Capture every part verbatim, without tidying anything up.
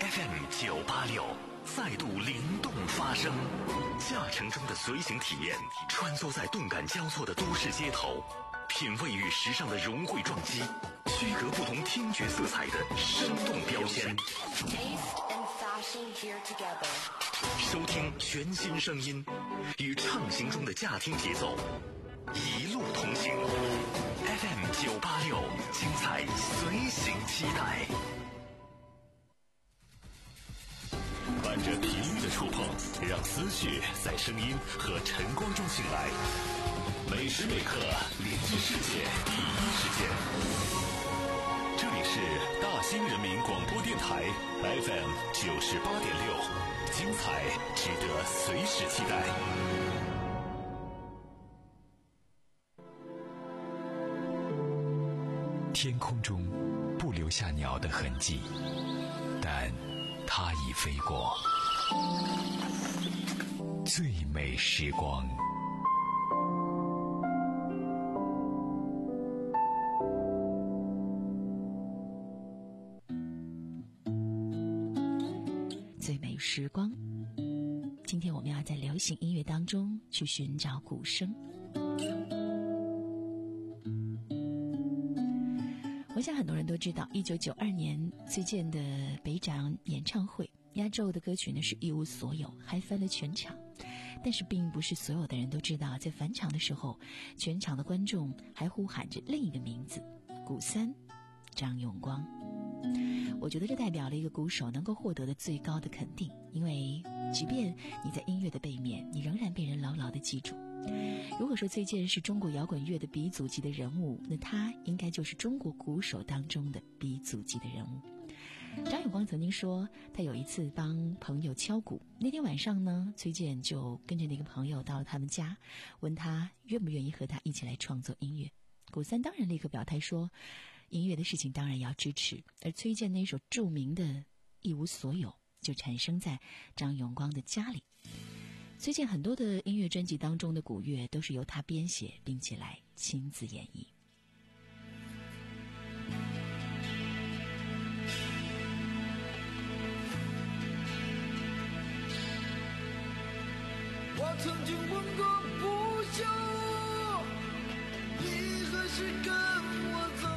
F M 九八六再度灵动发声，驾乘中的随行体验，穿梭在动感交错的都市街头，品味与时尚的融汇撞击，区隔不同听觉色彩的生动标签。收听全新声音，与畅行中的驾听节奏，一路同行。F M 九八六，精彩随行期待。伴着频率的触碰，让思绪在声音和晨光中醒来。每时每刻连接世界第一时间。这里是大兴人民广播电台 F M 九十八点六，精彩值得随时期待。天空中不留下鸟的痕迹，但它已飞过。最美时光， 最美时光。今天我们要在流行音乐当中去寻找鼓声。我想很多人都知道，一九九二年崔健的北展演唱会，压轴的歌曲呢是一无所有，还翻了全场。但是并不是所有的人都知道，在返场的时候，全场的观众还呼喊着另一个名字，鼓三张永光。我觉得这代表了一个鼓手能够获得的最高的肯定，因为即便你在音乐的背面，你仍然被人牢牢地记住。如果说崔健是中国摇滚乐的鼻祖级的人物，那他应该就是中国鼓手当中的鼻祖级的人物。张永光曾经说，他有一次帮朋友敲鼓，那天晚上呢，崔健就跟着那个朋友到了他们家，问他愿不愿意和他一起来创作音乐。鼓三当然立刻表态说，音乐的事情当然要支持。而崔健那首著名的《一无所有》就产生在张永光的家里。崔健很多的音乐专辑当中的鼓乐都是由他编写并且来亲自演绎。 我曾经问过不休，你何时跟我走？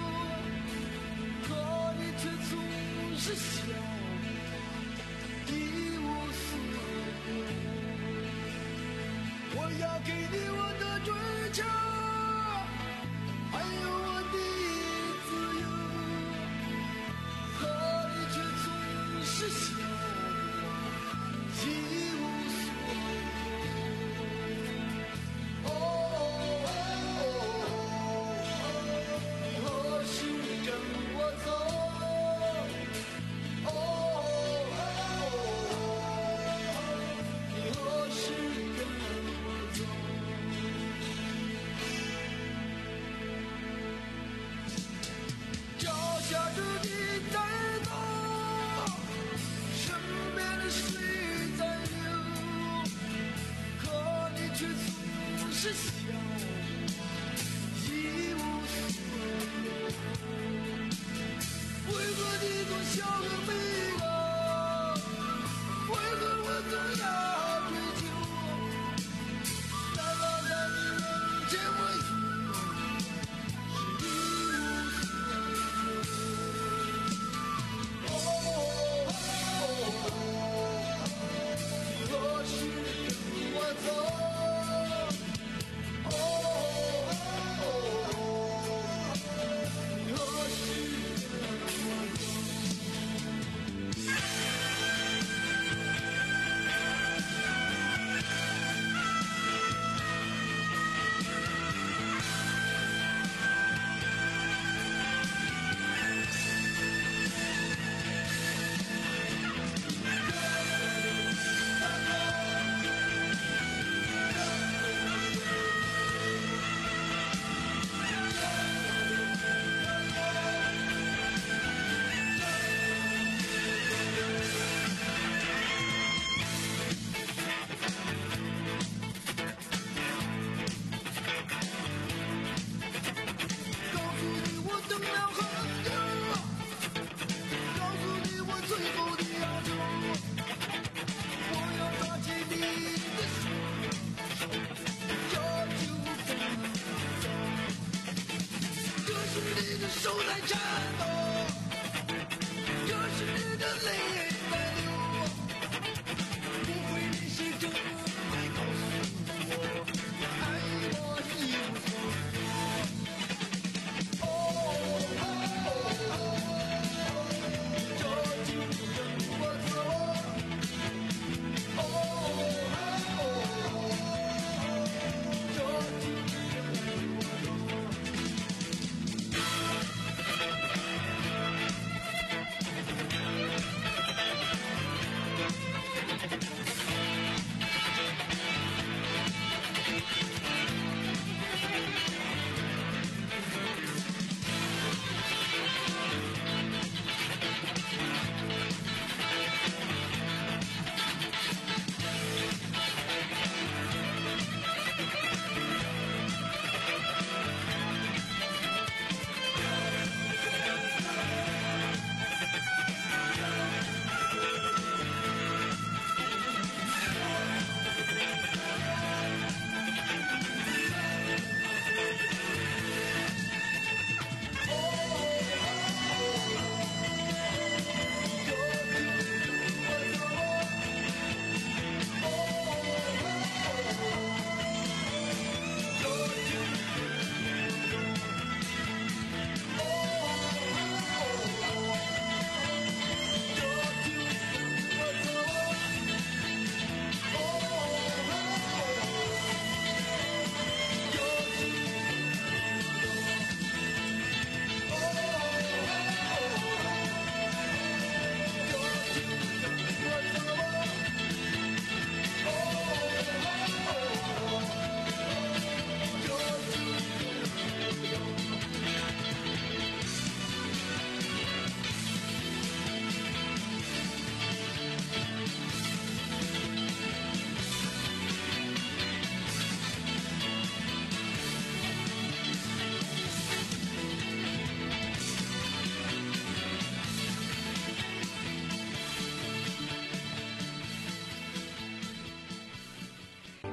可你却总是笑我一无所有。我要给你我的追求，还有我的自由，可你却总是笑我一无所有。哦哦哦，你何时跟我走？哦哦，你何时跟我走？脚下的你在走，身边的水在流，可你却总是笑我一无所有。为何你总笑个没有？为何我总要追求？难道在你面前我永远是一无所有？哦哦哦，你何时跟我走？哦哦，你何时跟我走？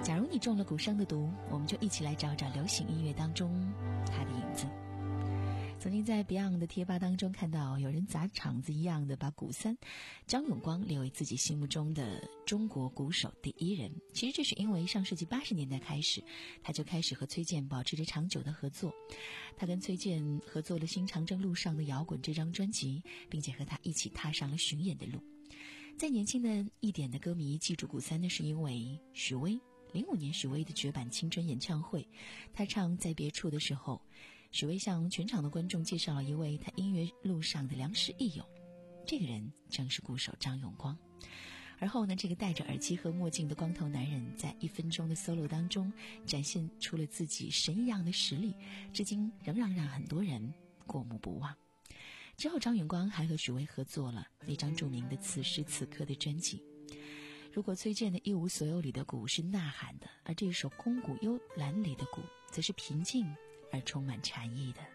假如你中了古声的毒，我们就一起来找找流行音乐当中它的影子。曾经在 Beyond 的贴吧当中看到有人砸场子一样的把古三张永光列为自己心目中的中国鼓手第一人。其实这是因为上世纪八十年代开始，他就开始和崔健保持着长久的合作。他跟崔健合作了《新长征路上的摇滚》这张专辑，并且和他一起踏上了巡演的路。再年轻的一点的歌迷记住古三呢，是因为许巍。零五年许巍的绝版青春演唱会，他唱《在别处》的时候，许巍向全场的观众介绍了一位他音乐路上的良师益友，这个人正是鼓手张永光。而后呢，这个戴着耳机和墨镜的光头男人在一分钟的 solo 当中展现出了自己神一样的实力，至今仍然让很多人过目不忘。之后张永光还和许巍合作了那张著名的《此时此刻》的专辑。如果崔健的一无所有里的鼓是呐喊的，而这首空谷幽兰里的鼓则是平静而充满禅意的。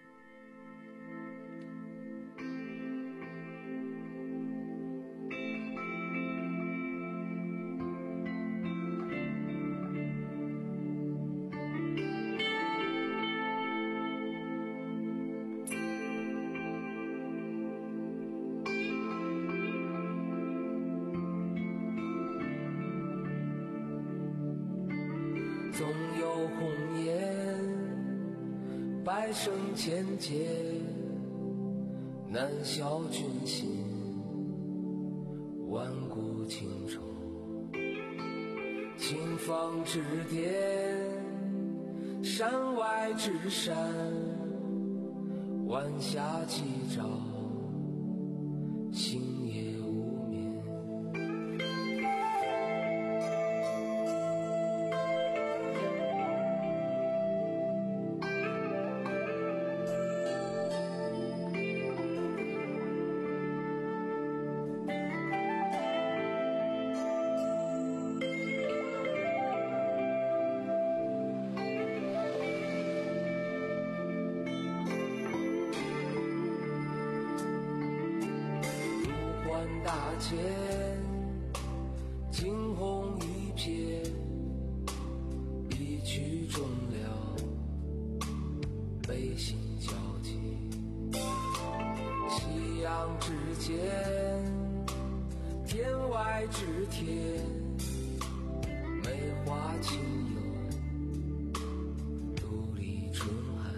总有红颜，百生千劫，难消君心，万古情仇。青风之巅，山外之山，晚霞起照，星夜无眠。大千惊鸿一瞥，一曲终了，悲心交集。夕阳之间，天外之天，梅花轻幽，独立春寒。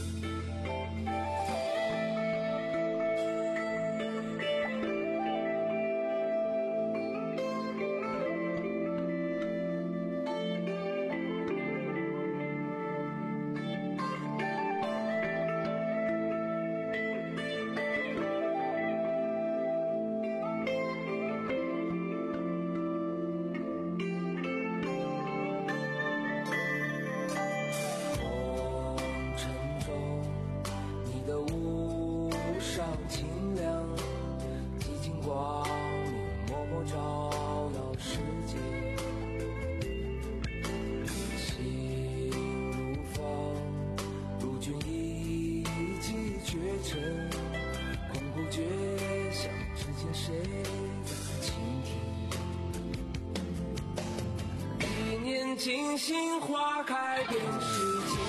惊心花开遍世界，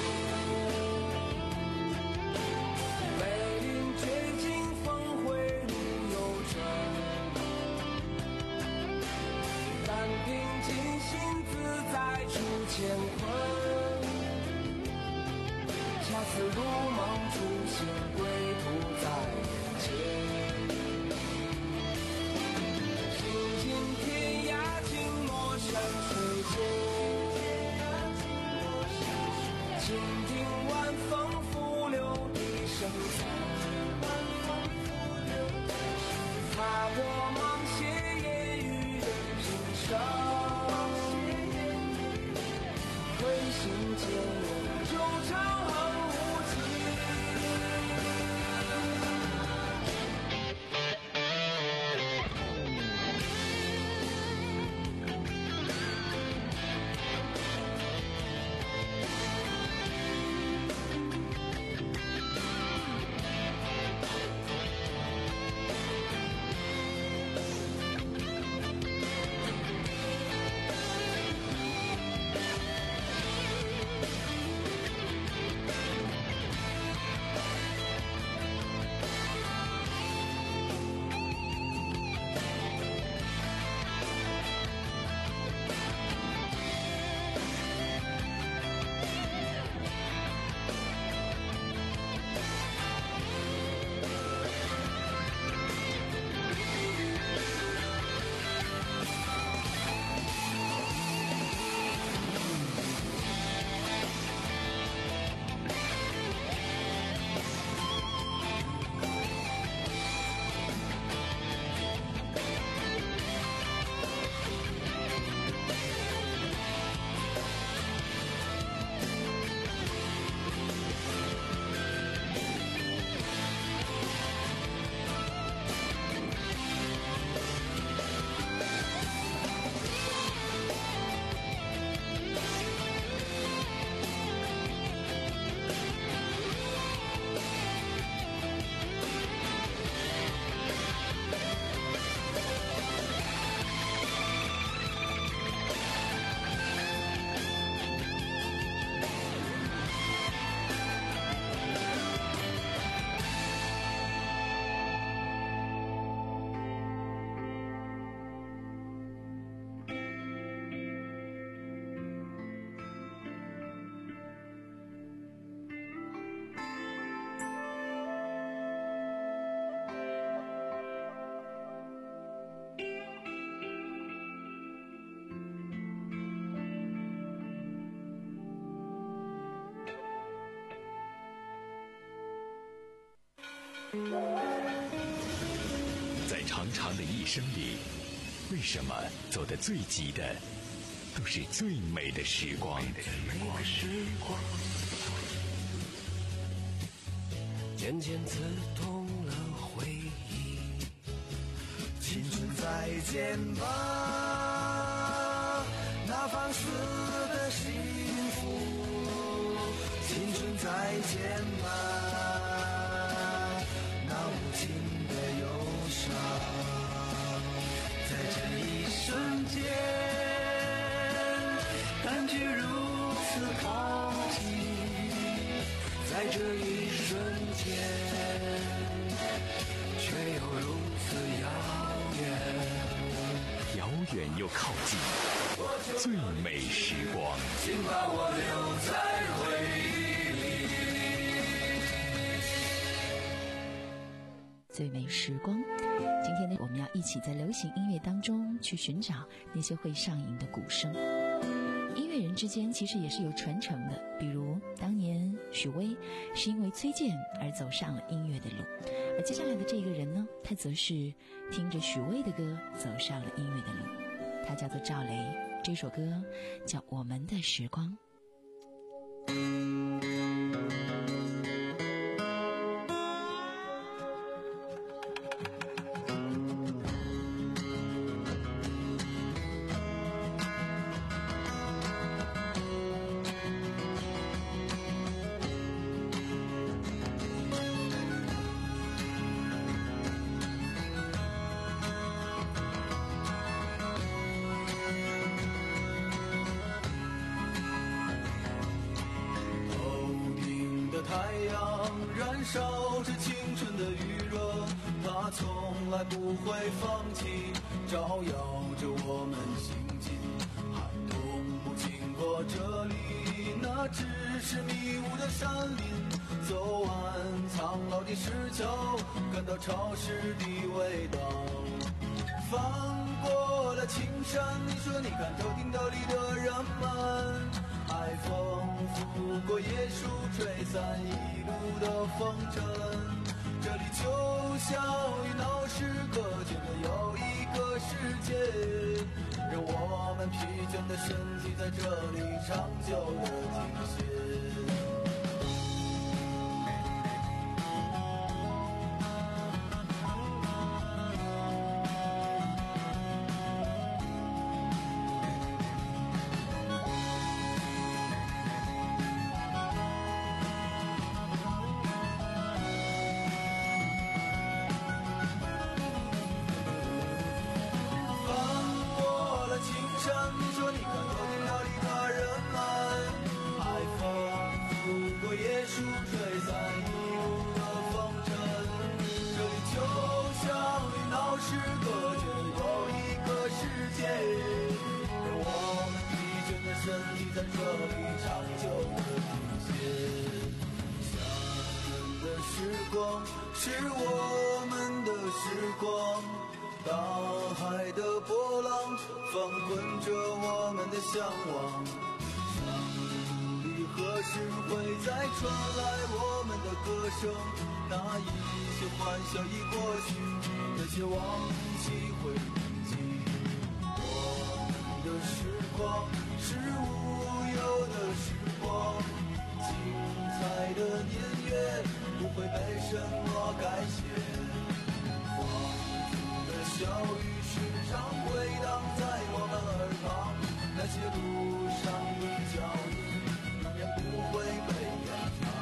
梅林绝境峰回路有转，但凭尽心自在出乾坤，恰似如梦初醒，归途在眼前。行尽天涯，尽墨山水间，倾听晚风拂柳笛声残，踏破芒鞋烟雨任平生，挥心间，衷肠恒无尽。 在长长的一生里，为什么走得最急的都是最美的时光？ 渐渐刺痛了回忆，青春再见吧，那放肆的幸福，青春再见吧，那无情的忧伤，在这一瞬间感觉如此靠近，在这一瞬间却又如此遥远， 遥远又靠近，最美时光， 请把我留在回忆里。 最美时光，今天呢，我们要一起在流行音乐当中去寻找那些会上瘾的鼓声。音乐人之间其实也是有传承的，比如当年许巍是因为崔健而走上了音乐的路，而接下来的这个人呢，他则是听着许巍的歌走上了音乐的路，他叫做赵雷，这首歌叫《我们的时光》。 烧着青春的余热，它从来不会放弃，照耀着我们行进。寒冬不经过这里，那只是迷雾的山林。走完苍老的石桥，感到潮湿的味道。翻过了青山，你说你看头顶斗里的人们，海风拂过椰树，吹散一路的风尘。这里就像与闹市隔绝的又一个世界，让我们疲倦的身体在这里长久的停歇。身体在这里长久的停歇。夏天的时光是我们的时光，大海的波浪翻滚着我们的向往。山里何时会再传来我们的歌声？那一些欢笑已过去，那些忘记会铭记。我们的时光是无忧的时光，精彩的年月不会被什么改写。放逐的小雨时常回荡在我们耳旁，那些路上的脚印永远不会被掩藏。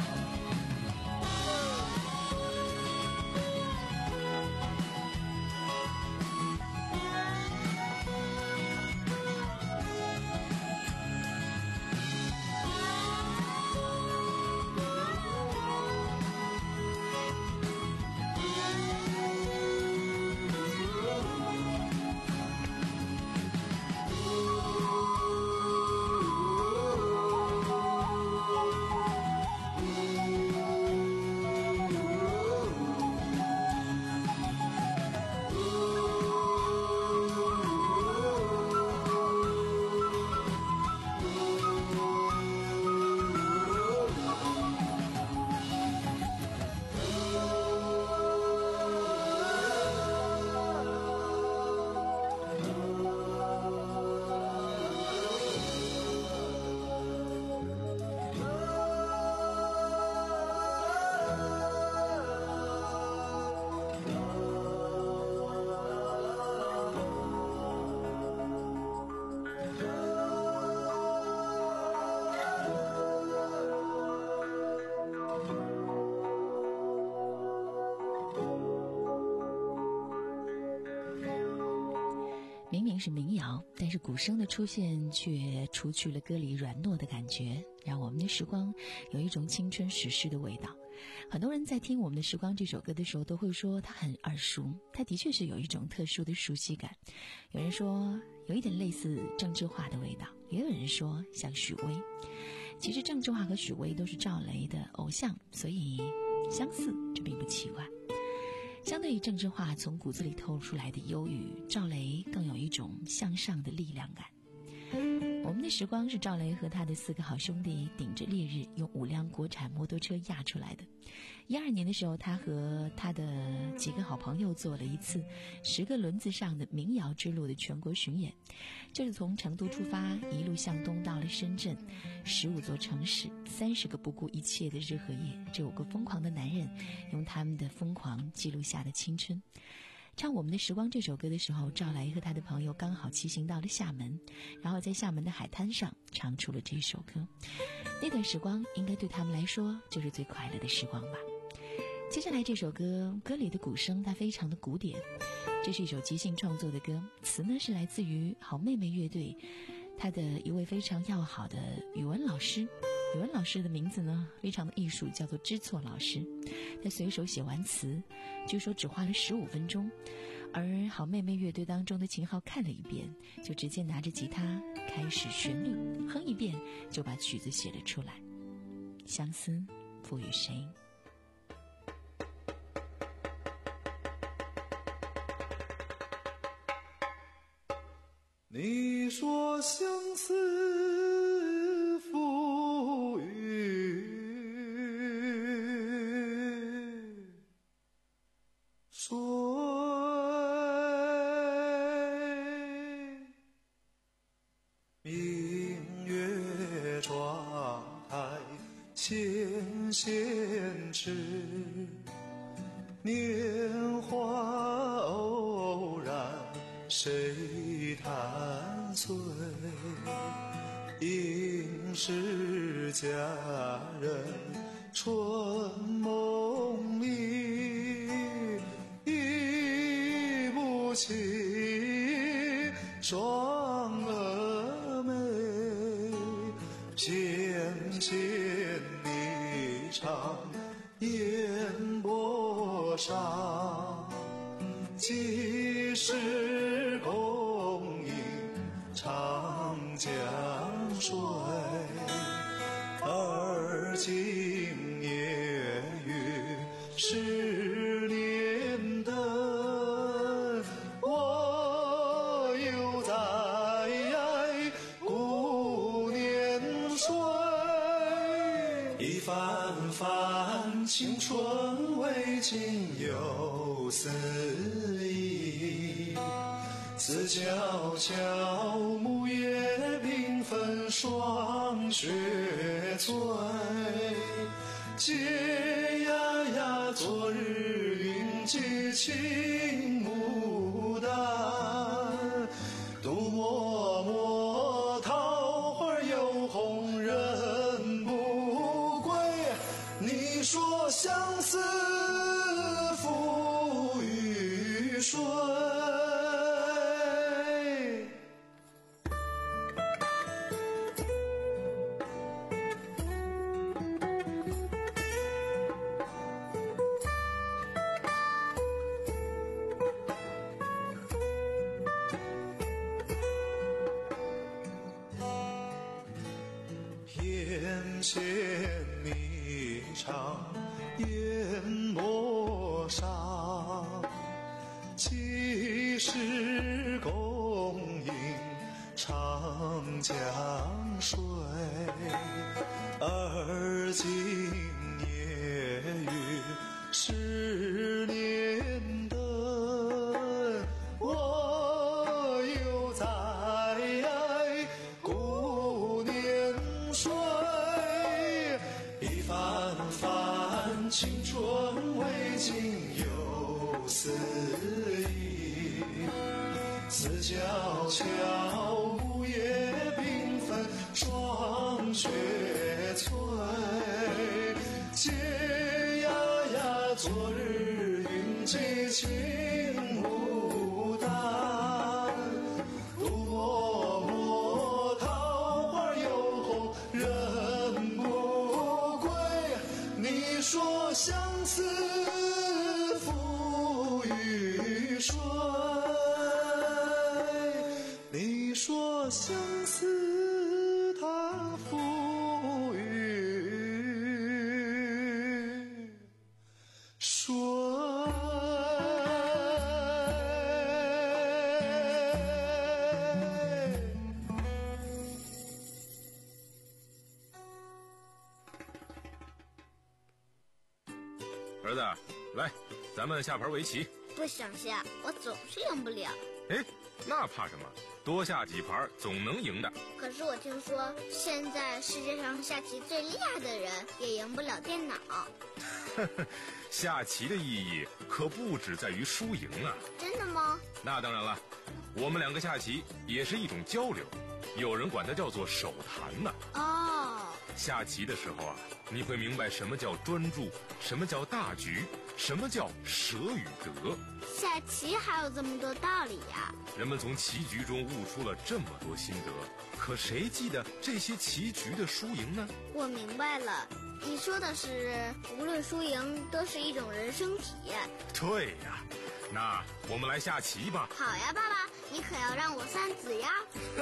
明明是民谣，但是鼓声的出现却除去了歌里软糯的感觉，让我们的时光有一种青春史诗的味道。很多人在听我们的时光这首歌的时候都会说它很耳熟，它的确是有一种特殊的熟悉感。有人说有一点类似郑智化的味道，也有人说像许巍。其实郑智化和许巍都是赵雷的偶像，所以相似这并不奇怪。相对于郑智化从骨子里透出来的忧郁，赵雷更有一种向上的力量感。我们的时光是赵雷和他的四个好兄弟顶着烈日用五辆国产摩托车压出来的。一二年的时候，他和他的几个好朋友做了一次十个轮子上的民谣之路的全国巡演，就是从成都出发，一路向东到了深圳，十五座城市，三十个不顾一切的日和夜，这五个疯狂的男人用他们的疯狂记录下的青春。唱我们的时光这首歌的时候，赵雷和他的朋友刚好骑行到了厦门，然后在厦门的海滩上唱出了这首歌。那段时光应该对他们来说就是最快乐的时光吧。接下来这首歌，歌里的鼓声它非常的古典，这是一首即兴创作的歌，词呢是来自于好妹妹乐队他的一位非常要好的语文老师。语文老师的名字呢非常的艺术，叫做知错老师。他随手写完词，据说只花了十五分钟，而好妹妹乐队当中的秦昊看了一遍，就直接拿着吉他开始旋律哼一遍，就把曲子写了出来。相思赋予谁？ 你说相思赋予谁？明月窗台纤纤指，年华偶然谁弹碎？应是佳人春梦里，忆不起双蛾眉。纤纤霓裳烟波上，几时共饮长江水？而今夜雨十年灯，我又在顾年岁。一番番青春未尽又思忆，思悄悄木叶缤纷霜雪催。嗟呀呀昨日云髻青牡丹，独默默桃花又红人不归。你说相思赋予谁？纤纤霓裳烟波上，几时共饮长江水？而今夜雨十年灯，我又在顾年岁。一番番青春未尽又思忆，思悄悄木叶缤纷霜雪催。嗟呀呀昨日云髻青牡丹， 相思它浮于水。 儿子，来，咱们下盘围棋。 不想下，我总是赢不了。 哎，那怕什么？多下几盘总能赢的。 可是我听说，现在世界上下棋最厉害的人也赢不了电脑。 下棋的意义可不只在于输赢啊！ 真的吗？ 那当然了，我们两个下棋也是一种交流，有人管它叫做手谈呢。 哦， 下棋的时候啊，你会明白什么叫专注，什么叫大局，什么叫舍与得。 下棋还有这么多道理呀！ 人们从棋局中悟出了这么多心得，可谁记得这些棋局的输赢呢？ 我明白了，你说的是无论输赢都是一种人生体验。 对呀，那我们来下棋吧。 好呀，爸爸，你可要让我三子呀。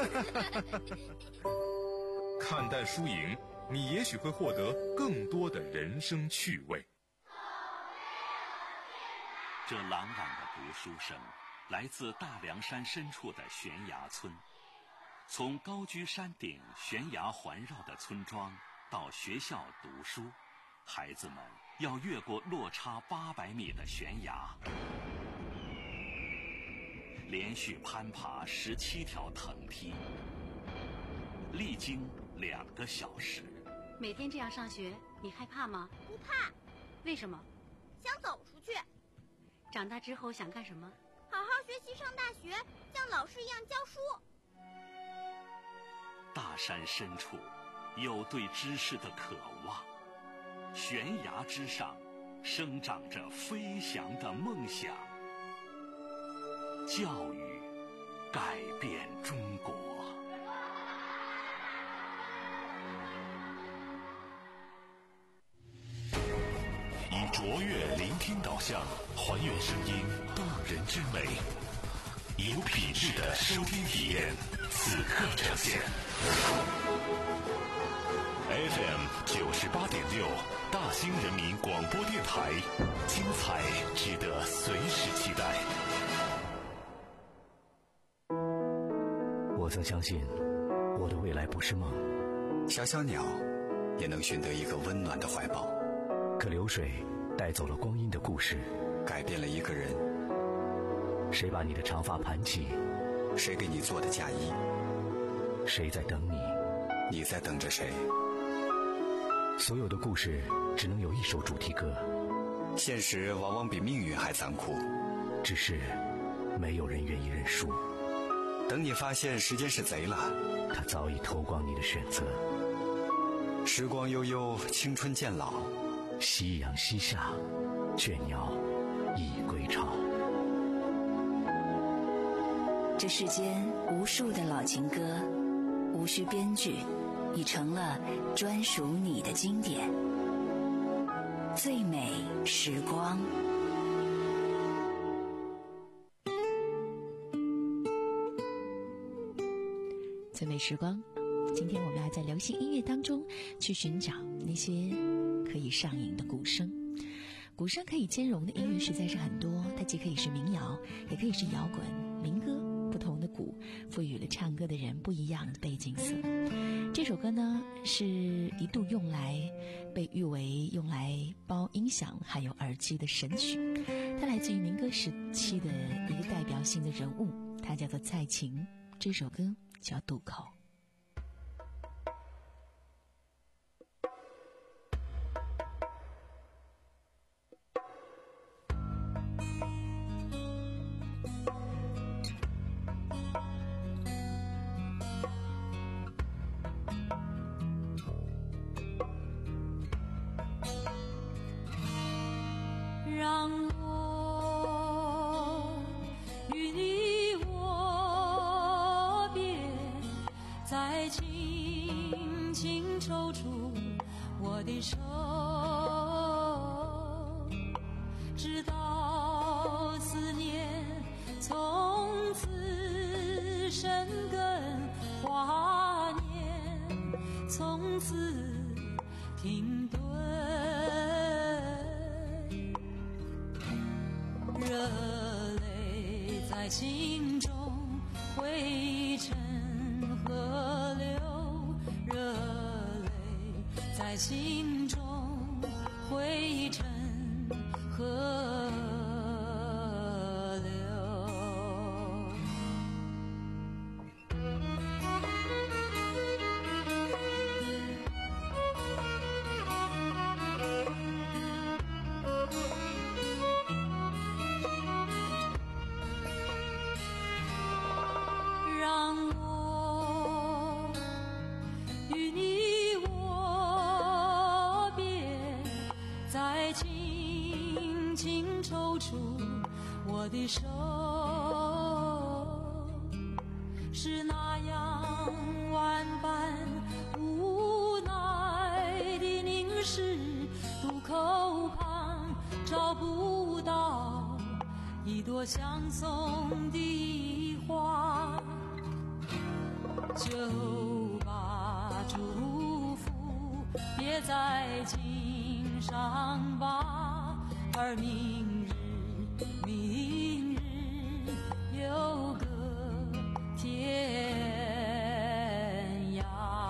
看淡输赢，你也许会获得更多的人生趣味。 这朗朗的读书声来自大凉山深处的悬崖村。从高居山顶悬崖环绕的村庄到学校读书，孩子们要越过落差八百米的悬崖，连续攀爬十七条藤梯，历经两个小时。 每天这样上学，你害怕吗？ 不怕。 为什么？ 想走出去。 长大之后想干什么？ 好好学习，上大学，像老师一样教书。 大山深处有对知识的渴望，悬崖之上生长着飞翔的梦想。教育改变中国。以卓越聆听导向，还原声音动人之美，有品质的收听体验，此刻呈现。F M 九十八点六，大兴人民广播电台，精彩值得随时期待。 我曾相信，我的未来不是梦。 小小鸟也能寻得一个温暖的怀抱。 可流水带走了光阴的故事， 改变了一个人。 谁把你的长发盘起？ 谁给你做的嫁衣？ 谁在等你？ 你在等着谁？ 所有的故事只能有一首主题歌。 现实往往比命运还残酷， 只是没有人愿意认输。 等你发现时间是贼了， 他早已偷光你的选择。 时光悠悠，青春渐老， 夕阳西下，倦鸟已归巢。 这世间无数的老情歌，无需编剧，已成了专属你的经典。最美时光。 最美时光，今天我们要在流行音乐当中去寻找那些可以上瘾的鼓声。鼓声可以兼容的音乐实在是很多，它既可以是民谣，也可以是摇滚、民歌。不同的鼓赋予了唱歌的人不一样的背景色。这首歌呢，是一度用来被誉为用来包音响还有耳机的神曲。它来自于民歌时期的一个代表性的人物，他叫做蔡琴。这首歌叫《渡口》。 让我与你握别，再轻轻抽出我的手，直到思念从此生根，化从此停顿，热泪在心中汇成河流，热泪在心中汇成河流。让我与你握别，再轻轻抽出我的手，是那样万般无奈的凝视，渡口旁找不到一朵相送的花，就把祝福别在襟上吧，而明日明日有个天涯。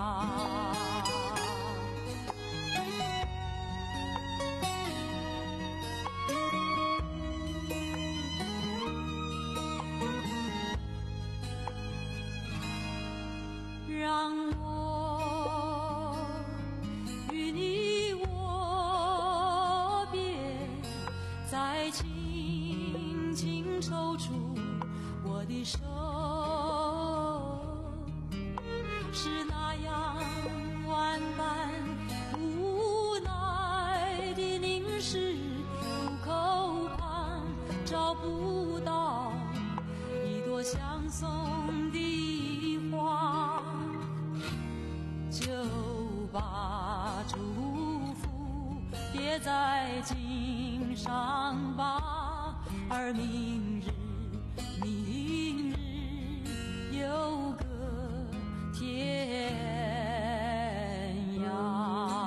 让我与你握别，再轻轻抽出我的手，是那样万般无奈的凝视，渡口旁找不到一朵相送的花，就把祝福别在襟上吧，而明日明日有个天涯。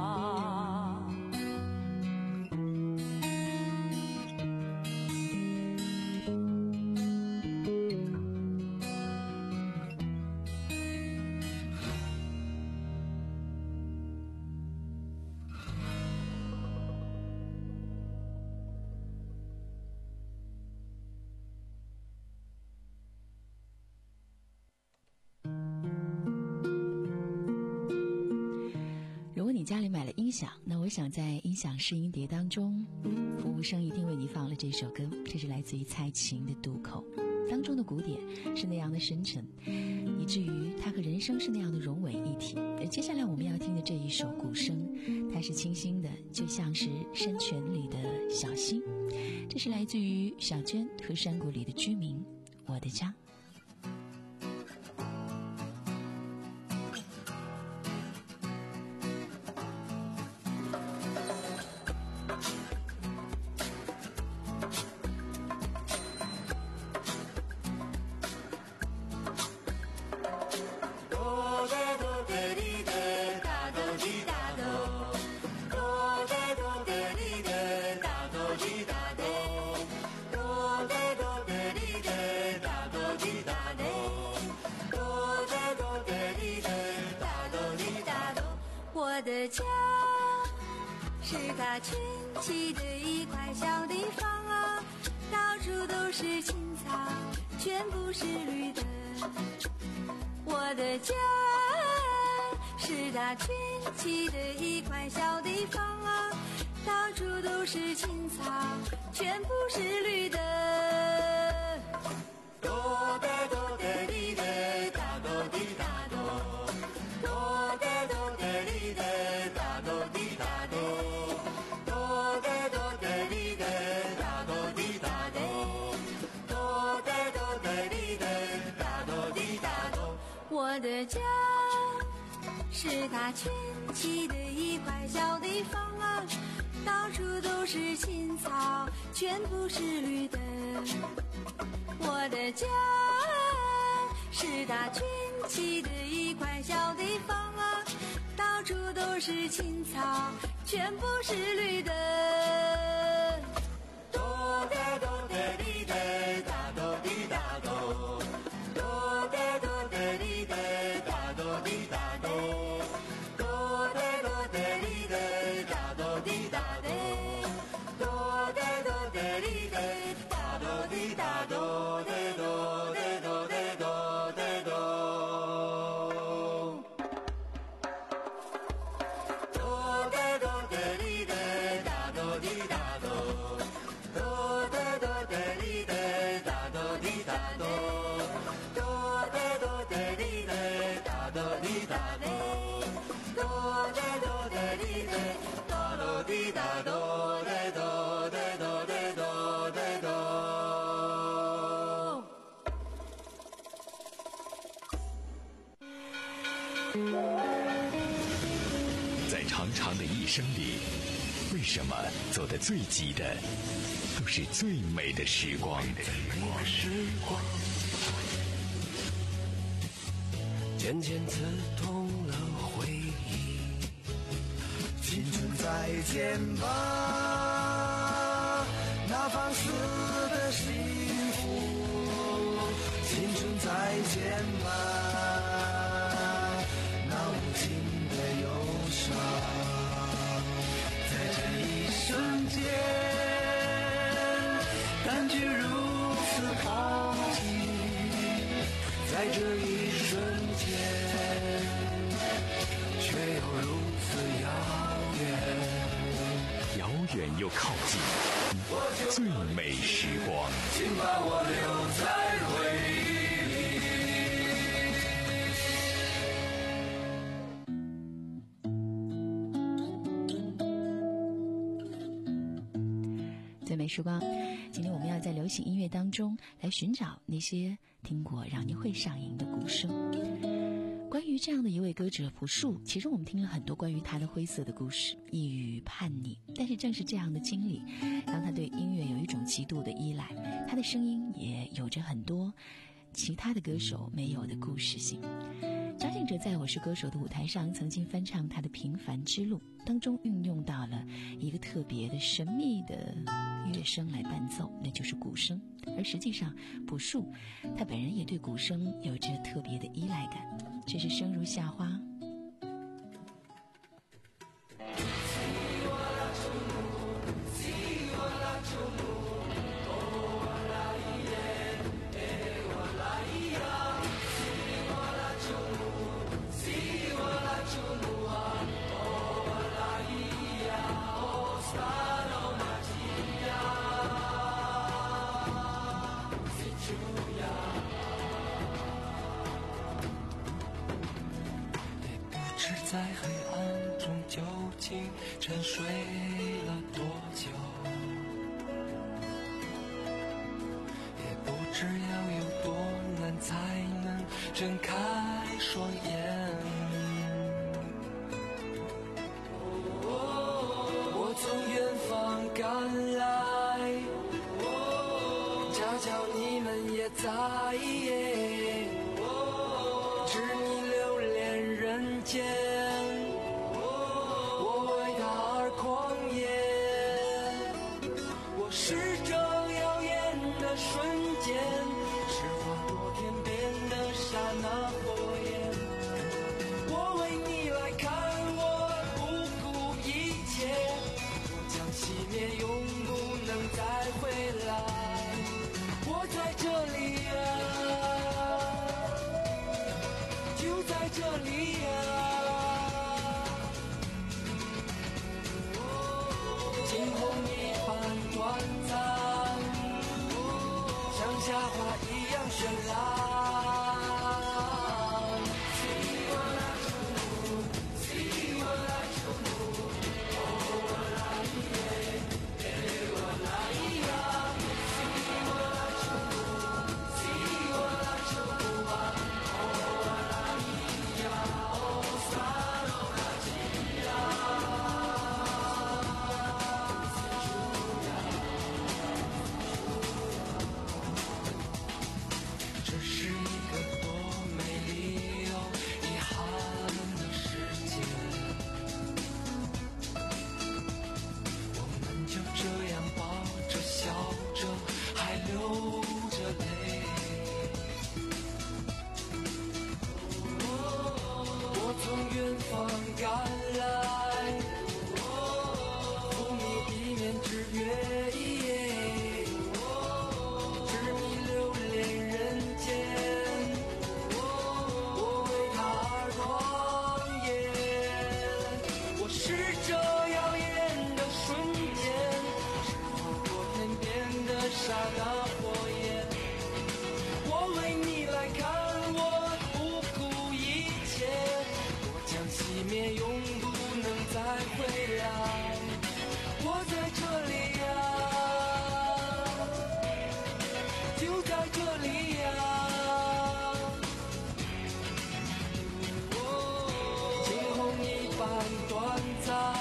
你家里买了音响，那我想在音响试音碟当中，服务生一定为你放了这首歌，这是来自于蔡琴的《渡口》，当中的鼓点是那样的深沉，以至于它和人声是那样的融为一体。而接下来我们要听的这一首鼓声，它是清新的，就像是山泉里的小溪，这是来自于小娟和山谷里的居民，我的家。 我的家是大圈起的一块小地方啊，到处都是青草，全部是绿的。我的家是大圈起的一块小地方啊，到处都是青草，全部是绿的。哆得哆得哩得，哒哆滴哒哆，哆得哆得哩得，哒哆滴哒哆，哆得哆得哩得，哒哆滴哒哆，哆得哆得哩得，哒哆滴哒哆。我的家是大圈起的一块小地方啊，到处都是青草，全部是绿的。我的家是大圈起的一块小地方啊，到处都是青草，全部是绿的。 哆得哆得哩得，哒哆滴哒哆，哆得哆得哩得，哒哆滴哒哆，哆得哆得哩得，哒哆滴哒哆，哆得哆得哩得，哒哆滴哒哆，得哆得哆得哆得哆。 在长长的一生里，为什么走得最急的都是最美的时光？ 时光渐渐刺痛了回忆。 青春再见吧，那放肆的幸福。青春再见吧，那无尽的忧伤。在这一瞬间，感觉如此靠近，在这一瞬间，却又如此遥远。 遥远又靠近，最美时光。 请把我留在回最美时光，今天我们要在流行音乐当中来寻找那些听过让你会上瘾的鼓声。关于这样的一位歌者朴树，其实我们听了很多关于他的灰色的故事，抑郁、叛逆，但是正是这样的经历，让他对音乐有一种极度的依赖，他的声音也有着很多其他的歌手没有的故事性。张信哲在《我是歌手》的舞台上曾经翻唱他的《平凡之路》，当中运用到了一个特别的神秘的乐声来伴奏，那就是鼓声。而实际上朴树他本人也对鼓声有着特别的依赖感。这是生如夏花。 在黑暗中究竟沉睡了多久，也不知要有多难才能睁开双眼。我从远方赶来，恰巧你们也在，知你留恋人间，是这耀眼的瞬间，是划过天边的刹那火焰。我为你来看，我不顾一切，我将熄灭，永不能再回来。我在这里啊，就在这里啊，惊鸿一般短暂，像夏花一样绚烂。这是在这里呀、惊鸿一般短暂，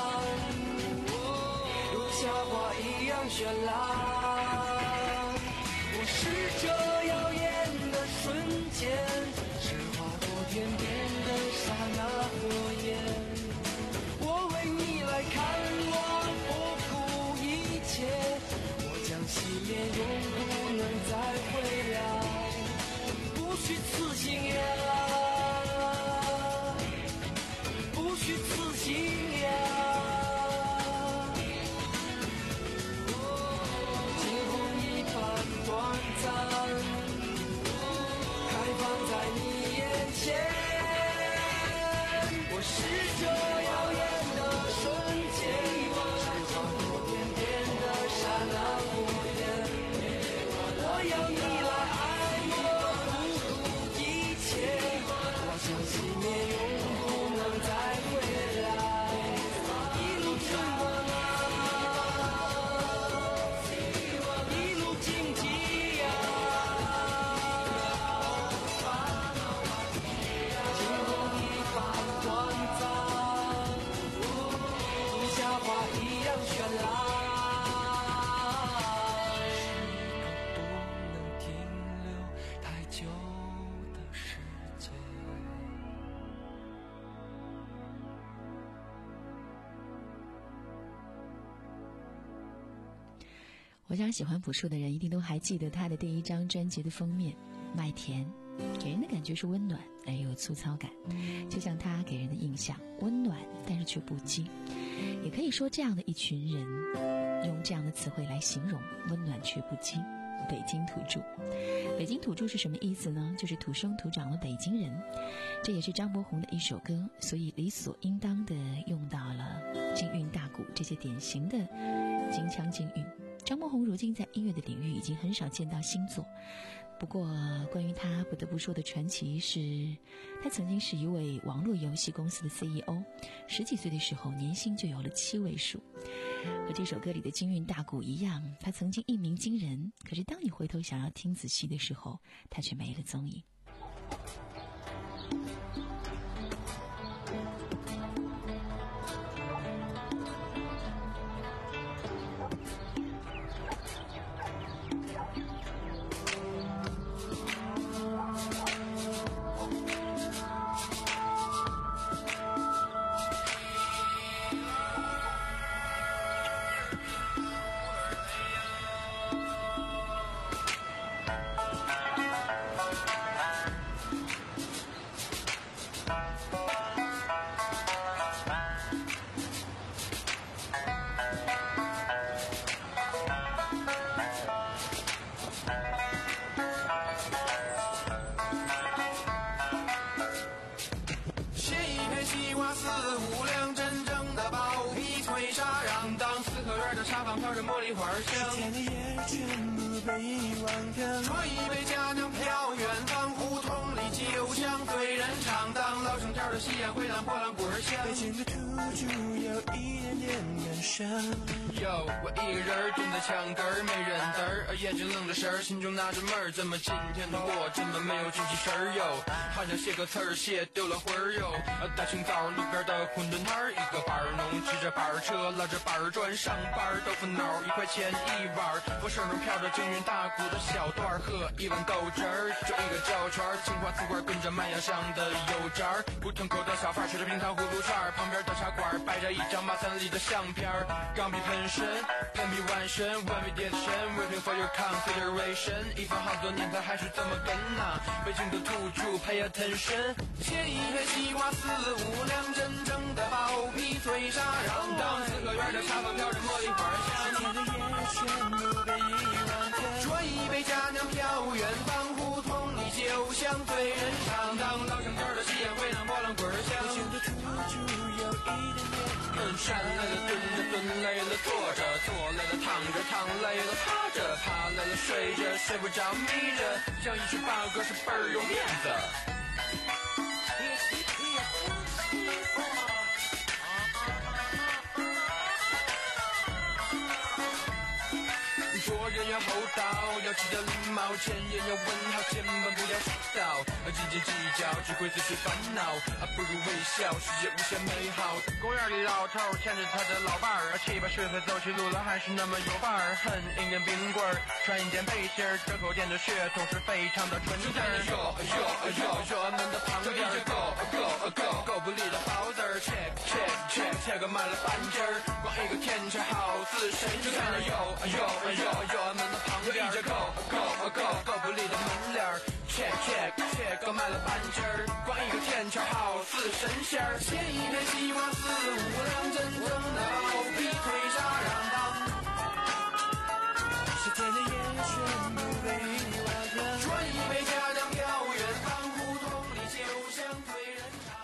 如夏花一样绚烂。我是这耀眼的瞬间，是划过天边的刹那火焰。我为你来看，我不顾一切，我将熄灭，永不能再回来。不虚此行呀，不虚此行呀。惊鸿一般短暂，开放在你眼前。我是这耀眼的瞬间，是划过天边的刹那火焰。我要你来爱我，不顾一切，我将熄灭，永不能再回来。一路春光啊，一路荆棘呀，惊鸿一般短暂，如夏花一样绚烂。不能停留太久的时间。 我想喜欢朴树的人一定都还记得他的第一张专辑的封面《麦田》，给人的感觉是温暖而又有粗糙感，就像他给人的印象，温暖但是却不羁。也可以说这样的一群人，用这样的词汇来形容，温暖却不羁。北京土著，北京土著是什么意思呢？就是土生土长的北京人。这也是张国宏的一首歌，所以理所应当的用到了京韵大鼓这些典型的京腔京韵。张国宏如今在音乐的领域已经很少见到新作，不过关于他不得不说的传奇是，他曾经是一位网络游戏公司的 C E O， 十几岁的时候年薪就有了七位数。和这首歌里的京韵大鼓一样，他曾经一鸣惊人，可是当你回头想要听仔细的时候，他却没了踪影。 飘着茉莉花香，时间的夜全部被遗忘掉。说一杯佳酿飘远方，胡同里酒香醉人肠。当老城调的夕阳回荡波浪鼓儿响。北京的土著有一点点感伤。哟，我一个人蹲在墙根儿，没人嘚儿，眼睛愣着神儿，心中纳着闷儿，怎么今天的我这么没有精气神儿哟？好像写个词儿写丢了魂儿哟。大清早路边的馄饨摊儿，一个板儿农骑着板儿车，拉着板儿砖上班，豆腐脑一块钱一碗，我手上飘着京韵大鼓的小段儿，喝一碗豆汁儿，就一个胶圈儿，青花瓷罐跟着麦芽香的油渣儿，胡同口的小贩吃着冰糖葫芦串儿，旁边的茶馆摆着一张马三立的相片儿，钢笔喷身，喷笔完身 ，When we did shen, waiting for your consideration， 一番好多年他还是这么跟呐、啊，北京的土著 pay attention， 切一片西瓜四五两，真正的包皮脆沙瓤，当四合院的茶房飘着茉莉花香，天的夜全部被遗忘掉，说一杯佳酿飘远方，胡同里酒香醉人肠，当老城调的夕阳回荡波浪滚儿响，北京的土著有一点点。嗯，站累了蹲着，蹲累了坐着，坐累了躺着，躺累了趴着，趴累了睡着，睡不着眯着，像一曲八歌是倍儿有面子。左人缘后道，要记得礼貌，前言要问好，千万不要迟到。斤斤计较只会自取烦恼，啊，不如微笑，世界无限美好。公园里老头牵着他的老伴儿，七八十岁走起路来还是那么有范儿。哼，一根冰棍儿，穿一件背心儿，折扣店的血统是非常的纯正。哟哟哟哟，门的旁边儿，go go go， 狗不理的包子儿 ，check check check， 切个满了半截儿，光一个天桥好似神仙。哟哟哟哟，门的旁边儿，go go go， 狗不理的门脸儿。check check check， 刚买了半截儿，光一个天桥好似神仙儿。写一篇希望四五两，真正的狗屁推沙让当。夏天的夜全部被你挖干，转一杯佳酿飘远方，胡同里酒香醉人肠。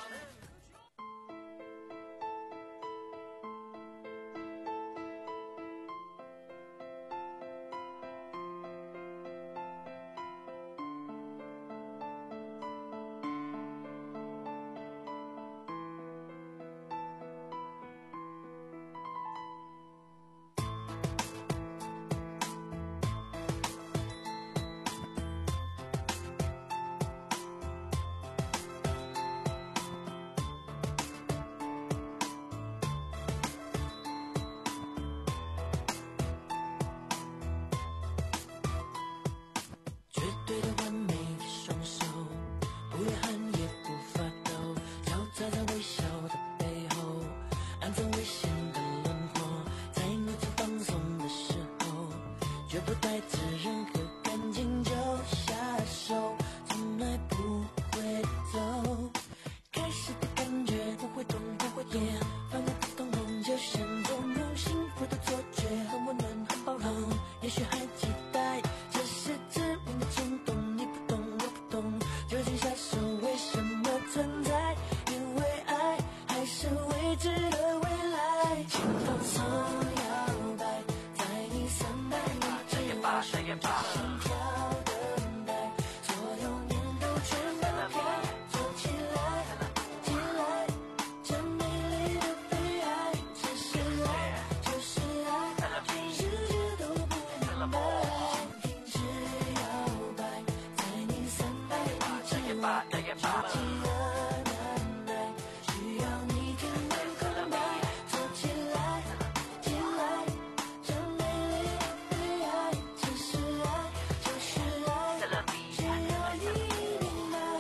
绝对的完美的双手，不越寒也不发抖，交杂在微笑的背后，暗藏危险的轮廓，在你最放松的时候，绝不带着任何感情就下手，从来不会走。开始的感觉不会痛不会痛，反而不痛痛就像种种幸福的错觉，很温暖很包容，也许还记得这是致命的冲动，你不懂我不懂，究竟下手为什么存在？因为爱还是未知的未来，请放松摇摆，在你三百米之外，心跳等待，所有念头全都飘，走起来，起来，这美丽的悲哀，这是爱，就是爱，全世界都不明白。停止摇摆，在你三百米之外，手机的难耐，需要你填满空白。走起来，起来，这美丽的悲哀，这是爱，就是爱，只要你明白。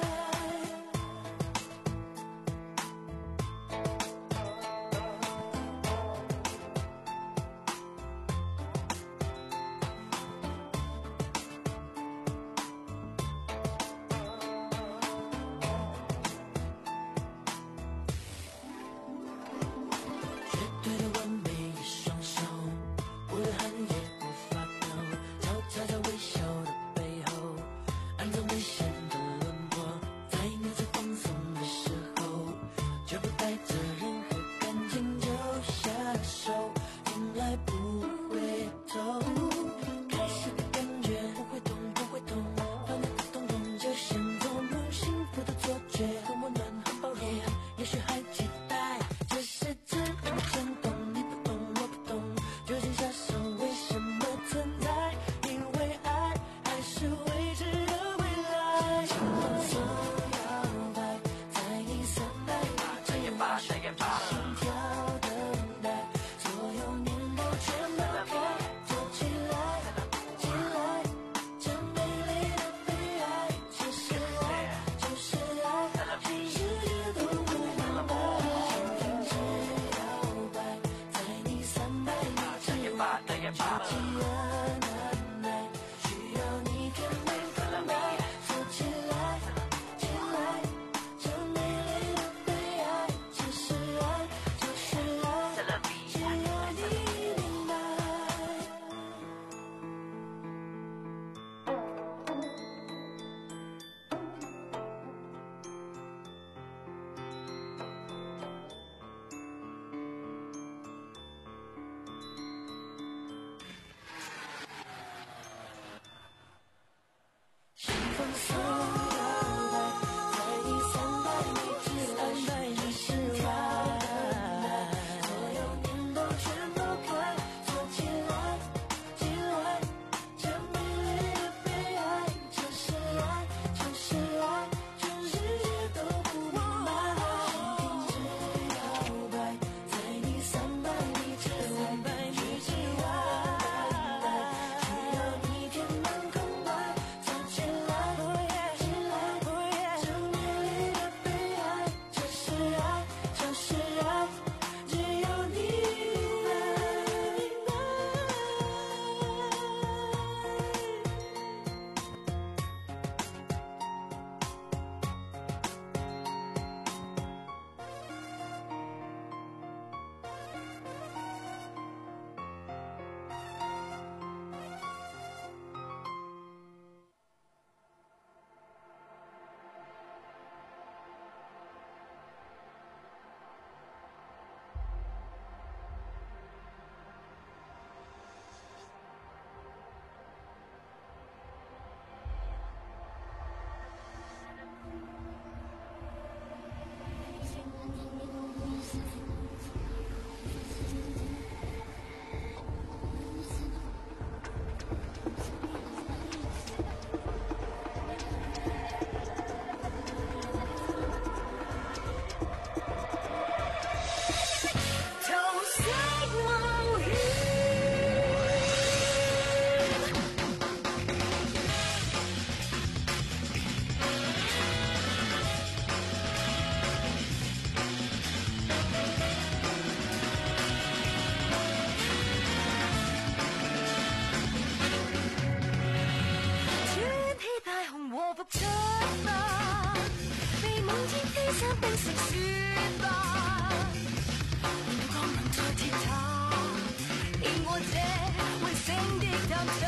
冰釋雪吧，令到光能再鐵塔，見過這溫馨的探測。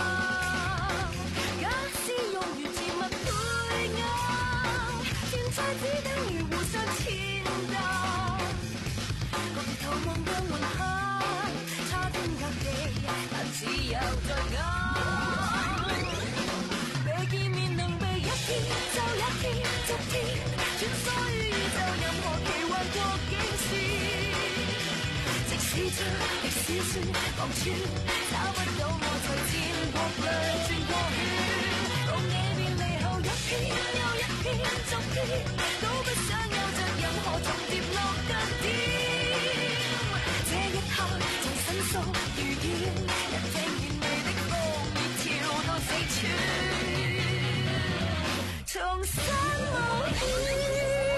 假使用如甜蜜配偶，甜菜只等於互相牽搭，各自逃亡讓雲黑，差天隔地，但只有在眼。被見面能被一天就一天，逐天穿梭於宇宙任何奇幻國境線。即使將歷史書望穿，找不到我才戰國裏轉過圈。共你便離後一篇又一篇，逐篇都不想有着任何重疊落腳點。這一刻在伸縮如煙，一聽見你的風熱跳到四處。重新冒險。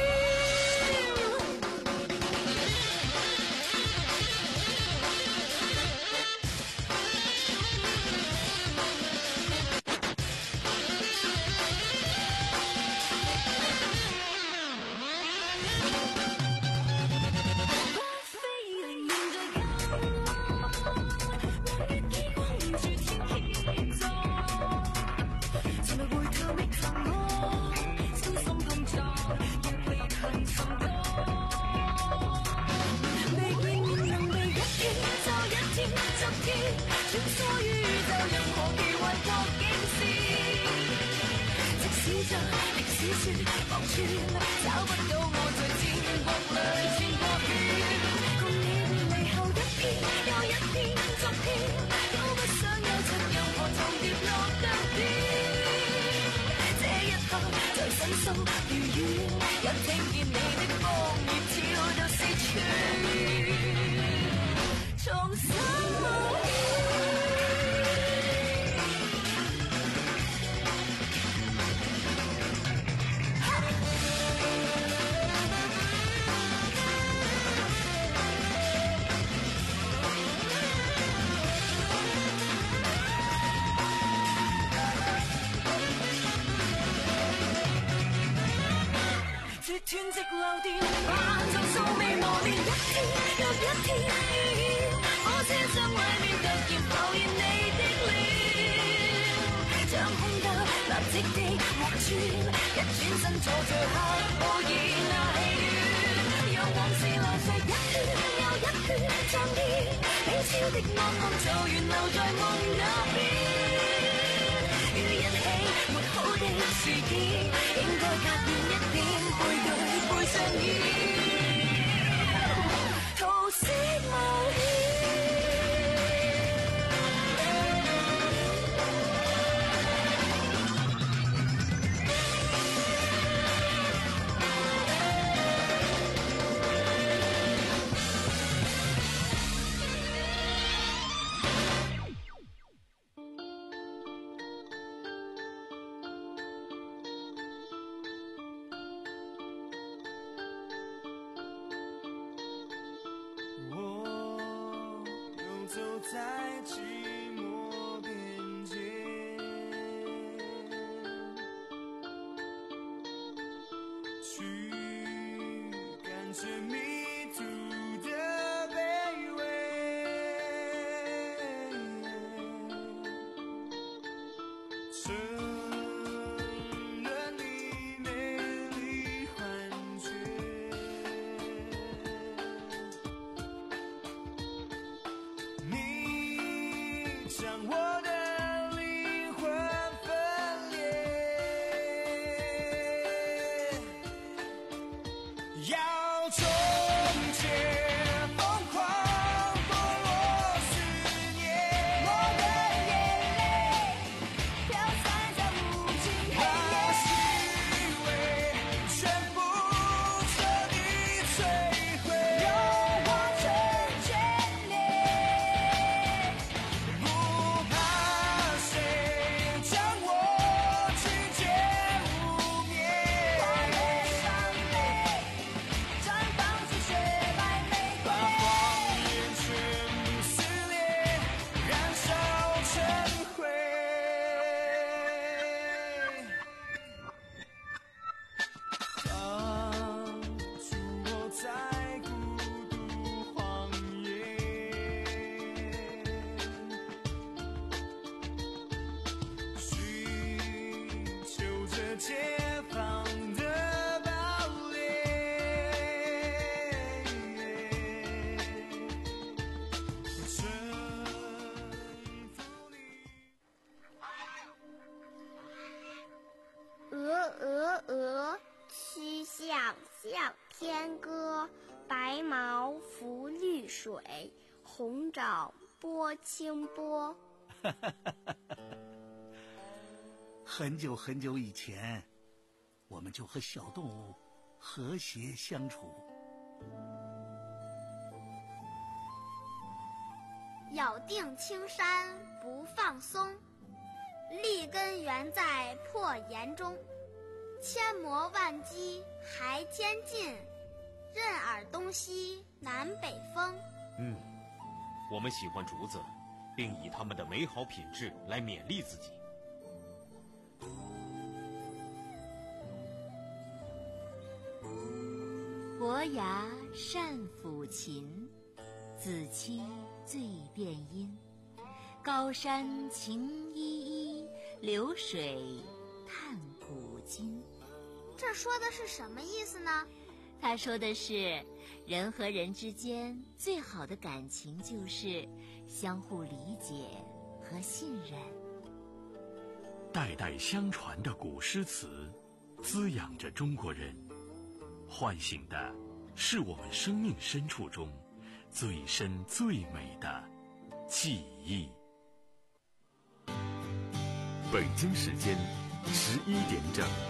斷直流電，扮作數未磨練，一天又一天遇見，火車廂裡面突然浮現你的臉，掌控得立即的劃穿，一轉身坐着客步演那戲院，讓往事流逝一圈又一圈，像煙，喜超的噩夢就懸留在夢那邊，與引起沒好的事件，應該隔遠一點。背對背上演，塗色冒險。 要走。 解放的堡垒。征服你。 鹅鹅鹅，曲项向天歌。白毛浮绿水，红掌拨清波。 很久很久以前，我们就和小动物和谐相处。 咬定青山不放松，立根原在破岩中。千磨万击还坚劲，任尔东西南北风。 嗯，我们喜欢竹子，并以它们的美好品质来勉励自己。 伯牙善抚琴，子期醉殿音。高山晴依依，流水叹古今。 这说的是什么意思呢？ 他说的是，人和人之间最好的感情就是相互理解和信任。 代代相传的古诗词，滋养着中国人，唤醒的是我们生命深处中最深最美的记忆。 北京时间十一点整。